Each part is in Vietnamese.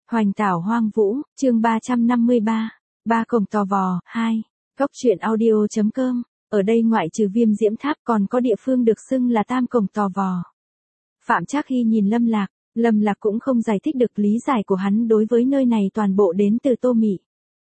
Hoành tảo hoang vũ, chương 353. Ba cổng tò vò, 2. Góc truyện audio.com. Ở đây ngoại trừ Viêm Diễm Tháp còn có địa phương được xưng là Tam cổng tò vò. Phạm Trác Hy nhìn Lâm Lạc cũng không giải thích được lý giải của hắn đối với nơi này toàn bộ đến từ Tô Mị.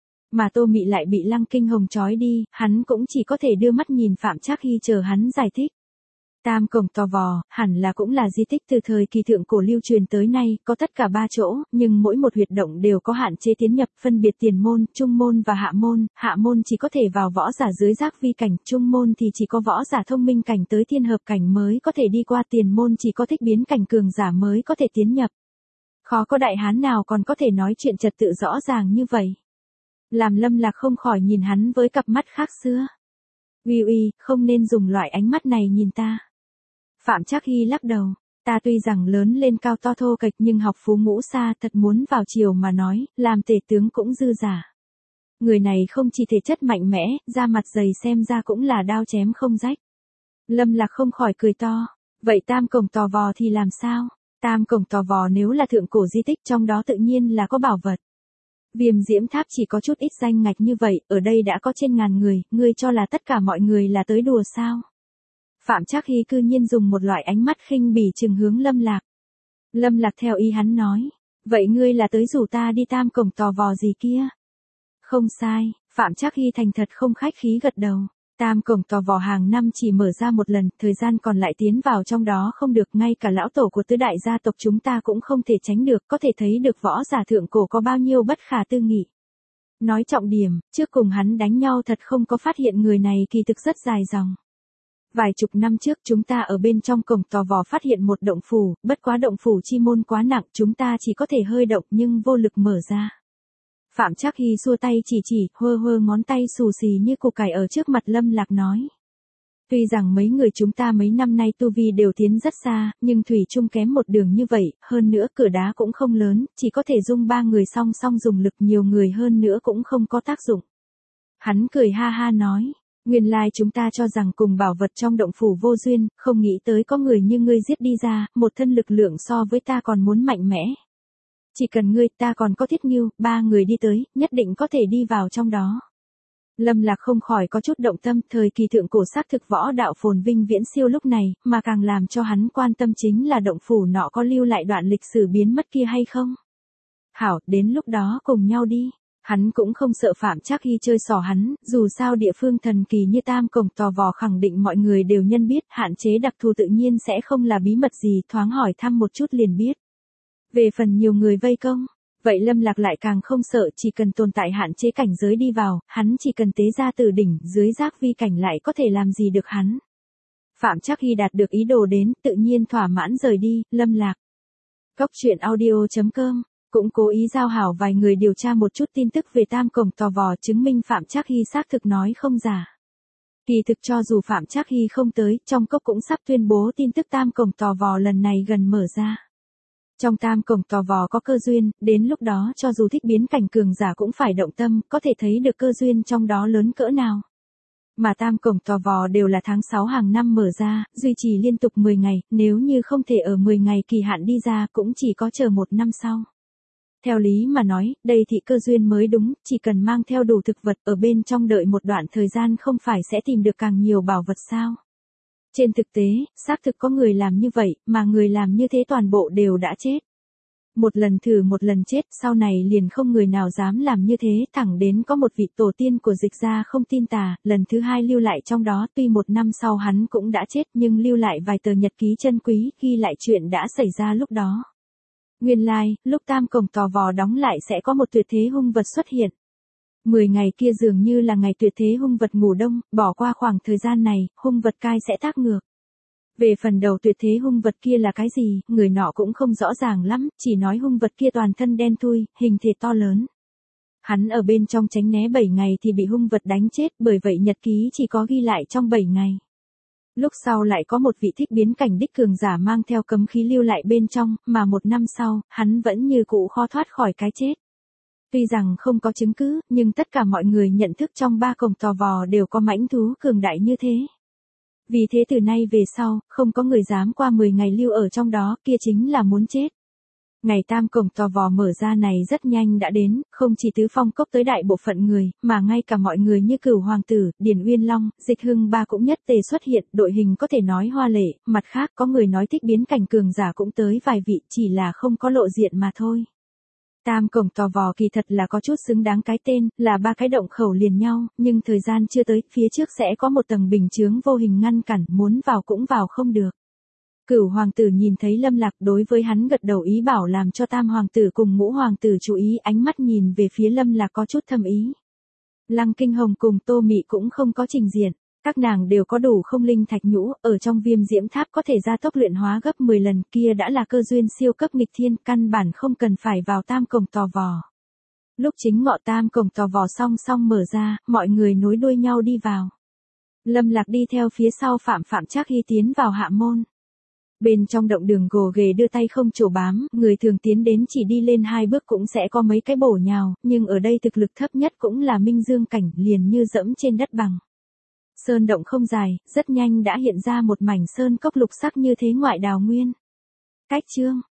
Mà Tô Mị lại bị Lăng Kinh Hồng trói đi, hắn cũng chỉ có thể đưa mắt nhìn Phạm Trác Hy chờ hắn giải thích. Tam cổng tò vò, hẳn là cũng là di tích từ thời kỳ thượng cổ lưu truyền tới nay, có tất cả 3 chỗ, nhưng mỗi một huyệt động đều có hạn chế tiến nhập, phân biệt tiền môn, trung môn và hạ môn chỉ có thể vào võ giả dưới giác vi cảnh, trung môn thì chỉ có võ giả thông minh cảnh tới thiên hợp cảnh mới có thể đi qua, tiền môn chỉ có thích biến cảnh cường giả mới có thể tiến nhập. Khó có đại hán nào còn có thể nói chuyện trật tự rõ ràng như vậy. Làm Lâm Lạc không khỏi nhìn hắn với cặp mắt khác xưa. Uy, không nên dùng loại ánh mắt này nhìn ta. Phạm Trác Hy lắc đầu, ta tuy rằng lớn lên cao to thô kệch nhưng học phú ngũ xa, thật muốn vào triều mà nói, làm tể tướng cũng dư giả. Người này không chỉ thể chất mạnh mẽ, da mặt dày xem ra cũng là đao chém không rách. Lâm Lạc không khỏi cười to, vậy tam cổng tò vò thì làm sao? Tam cổng tò vò nếu là thượng cổ di tích trong đó tự nhiên là có bảo vật. Viêm Diễm Tháp chỉ có chút ít danh ngạch như vậy, ở đây đã có trên ngàn người, ngươi cho là tất cả mọi người là tới đùa sao? Phạm Trác Hy cư nhiên dùng một loại ánh mắt khinh bỉ trừng hướng Lâm Lạc. Lâm Lạc theo ý hắn nói, vậy ngươi là tới rủ ta đi tam cổng tò vò gì kia? Không sai, Phạm Trác Hy thành thật không khách khí gật đầu. Tam cổng tò vò hàng năm chỉ mở ra một lần, thời gian còn lại tiến vào trong đó không được, ngay cả lão tổ của tứ đại gia tộc chúng ta cũng không thể tránh được, có thể thấy được võ giả thượng cổ có bao nhiêu bất khả tư nghị. Nói trọng điểm, trước cùng hắn đánh nhau thật không có phát hiện người này kỳ thực rất dài dòng. Vài chục năm trước chúng ta ở bên trong cổng tò vò phát hiện một động phủ, bất quá động phủ chi môn quá nặng, chúng ta chỉ có thể hơi động nhưng vô lực mở ra. Phạm Trác Hy xua tay chỉ, hơ ngón tay xù xì như củ cải ở trước mặt Lâm Lạc nói. Tuy rằng mấy người chúng ta mấy năm nay tu vi đều tiến rất xa, nhưng thủy chung kém một đường như vậy, hơn nữa cửa đá cũng không lớn, chỉ có thể dung 3 người song song dùng lực, nhiều người hơn nữa cũng không có tác dụng. Hắn cười ha ha nói. Nguyên lai chúng ta cho rằng cùng bảo vật trong động phủ vô duyên, không nghĩ tới có người như ngươi giết đi ra, một thân lực lượng so với ta còn muốn mạnh mẽ. Chỉ cần ngươi, ta còn có Thiết Ngưu, 3 người đi tới, nhất định có thể đi vào trong đó. Lâm Lạc không khỏi có chút động tâm, thời kỳ thượng cổ xác thực võ đạo phồn vinh viễn siêu lúc này, mà càng làm cho hắn quan tâm chính là động phủ nọ có lưu lại đoạn lịch sử biến mất kia hay không. Hảo, đến lúc đó cùng nhau đi. Hắn cũng không sợ Phạm Trác Hy chơi xỏ hắn, dù sao địa phương thần kỳ như tam cổng tò vò khẳng định mọi người đều nhân biết, hạn chế đặc thù tự nhiên sẽ không là bí mật gì, thoáng hỏi thăm một chút liền biết. Về phần nhiều người vây công, vậy Lâm Lạc lại càng không sợ, chỉ cần tồn tại hạn chế cảnh giới đi vào, hắn chỉ cần tế ra từ đỉnh, dưới giác vi cảnh lại có thể làm gì được hắn. Phạm Trác Hy đạt được ý đồ đến, tự nhiên thỏa mãn rời đi, Lâm Lạc. Góc truyện audio.com. Cũng cố ý giao hảo vài người điều tra một chút tin tức về tam cổng tò vò, chứng minh Phạm Trác Hy xác thực nói không giả. Kỳ thực cho dù Phạm Trác Hy không tới, trong cốc cũng sắp tuyên bố tin tức tam cổng tò vò lần này gần mở ra. Trong tam cổng tò vò có cơ duyên, đến lúc đó cho dù thích biến cảnh cường giả cũng phải động tâm, có thể thấy được cơ duyên trong đó lớn cỡ nào. Mà tam cổng tò vò đều là tháng 6 hàng năm mở ra, duy trì liên tục 10 ngày, nếu như không thể ở 10 ngày kỳ hạn đi ra cũng chỉ có chờ 1 năm sau. Theo lý mà nói, đây thị cơ duyên mới đúng, chỉ cần mang theo đủ thực vật ở bên trong đợi một đoạn thời gian không phải sẽ tìm được càng nhiều bảo vật sao. Trên thực tế, xác thực có người làm như vậy, mà người làm như thế toàn bộ đều đã chết. Một lần thử một lần chết, sau này liền không người nào dám làm như thế, thẳng đến có một vị tổ tiên của Dịch gia không tin tà, lần thứ 2 lưu lại trong đó, tuy 1 năm sau hắn cũng đã chết nhưng lưu lại vài tờ nhật ký chân quý, ghi lại chuyện đã xảy ra lúc đó. Nguyên lai, lúc tam cổng tò vò đóng lại sẽ có một tuyệt thế hung vật xuất hiện. 10 ngày kia dường như là ngày tuyệt thế hung vật ngủ đông, bỏ qua khoảng thời gian này, hung vật cai sẽ tác ngược. Về phần đầu tuyệt thế hung vật kia là cái gì, người nọ cũng không rõ ràng lắm, chỉ nói hung vật kia toàn thân đen thui, hình thể to lớn. Hắn ở bên trong tránh né 7 ngày thì bị hung vật đánh chết, bởi vậy nhật ký chỉ có ghi lại trong 7 ngày. Lúc sau lại có một vị thích biến cảnh đích cường giả mang theo cấm khí lưu lại bên trong, mà 1 năm sau, hắn vẫn như cũ khó thoát khỏi cái chết. Tuy rằng không có chứng cứ, nhưng tất cả mọi người nhận thức trong 3 cổng tò vò đều có mãnh thú cường đại như thế. Vì thế từ nay về sau, không có người dám qua 10 ngày lưu ở trong đó, kia chính là muốn chết. Ngày tam cổng tò vò mở ra này rất nhanh đã đến, không chỉ Tứ Phong Cốc tới đại bộ phận người, mà ngay cả mọi người như Cửu Hoàng tử, Điền Uyên Long, Dịch Hưng Ba cũng nhất tề xuất hiện, đội hình có thể nói hoa lệ, mặt khác có người nói thích biến cảnh cường giả cũng tới vài vị, chỉ là không có lộ diện mà thôi. Tam cổng tò vò kỳ thật là có chút xứng đáng cái tên, là ba cái động khẩu liền nhau, nhưng thời gian chưa tới, phía trước sẽ có một tầng bình chướng vô hình ngăn cản, muốn vào cũng vào không được. Cửu hoàng tử nhìn thấy Lâm Lạc đối với hắn gật đầu ý bảo làm cho tam hoàng tử cùng ngũ hoàng tử chú ý, ánh mắt nhìn về phía Lâm Lạc có chút thâm ý. Lăng Kinh Hồng cùng Tô Mị cũng không có trình diện, các nàng đều có đủ không linh thạch nhũ, ở trong Viêm Diễm Tháp có thể gia tốc luyện hóa gấp 10 lần, kia đã là cơ duyên siêu cấp nghịch thiên, căn bản không cần phải vào tam cổng tò vò. Lúc chính ngọ tam cổng tò vò song song mở ra, mọi người nối đuôi nhau đi vào. Lâm Lạc đi theo phía sau Phạm Trác Hy tiến vào hạ môn. Bên trong động đường gồ ghề đưa tay không chỗ bám, người thường tiến đến chỉ đi lên 2 bước cũng sẽ có mấy cái bổ nhào, nhưng ở đây thực lực thấp nhất cũng là minh dương cảnh, liền như dẫm trên đất bằng. Sơn động không dài, rất nhanh đã hiện ra một mảnh sơn cốc lục sắc như thế ngoại đào nguyên. Cách chương